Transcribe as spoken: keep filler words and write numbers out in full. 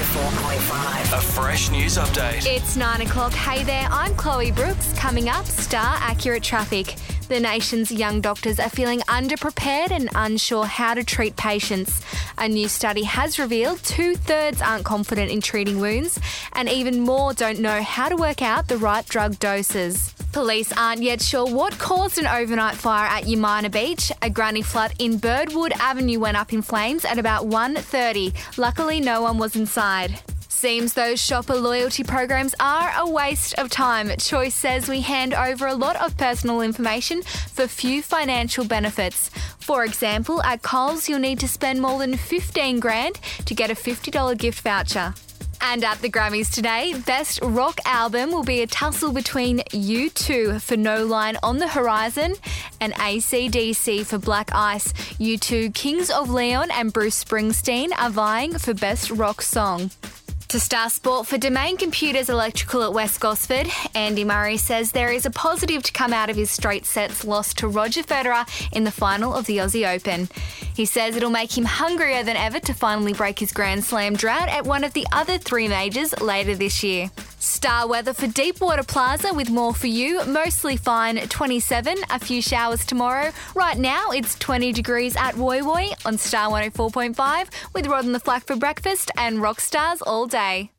four point five. A fresh news update. It's nine o'clock. Hey there, I'm Chloe Brooks. Coming up, Star Accurate Traffic. The nation's young doctors are feeling underprepared and unsure how to treat patients. A new study has revealed two-thirds aren't confident in treating wounds, and even more don't know how to work out the right drug doses. Police aren't yet sure what caused an overnight fire at Yamina Beach. A granny flat in Birdwood Avenue went up in flames at about one thirty. Luckily, no one was inside. Seems those shopper loyalty programs are a waste of time. Choice says we hand over a lot of personal information for few financial benefits. For example, at Coles, you'll need to spend more than fifteen grand to get a fifty dollars gift voucher. And at the Grammys today, Best Rock Album will be a tussle between U two for No Line on the Horizon and A C D C for Black Ice. U two, Kings of Leon and Bruce Springsteen are vying for Best Rock Song. To Star Sport, for Domain Computers Electrical at West Gosford, Andy Murray says there is a positive to come out of his straight sets loss to Roger Federer in the final of the Aussie Open. He says it'll make him hungrier than ever to finally break his Grand Slam drought at one of the other three majors later this year. Star weather for Deepwater Plaza with more for you. Mostly fine, twenty-seven, a few showers tomorrow. Right now, it's twenty degrees at Woy Woy on Star one oh four point five with Rod and the Flack for breakfast and Rock Stars all day.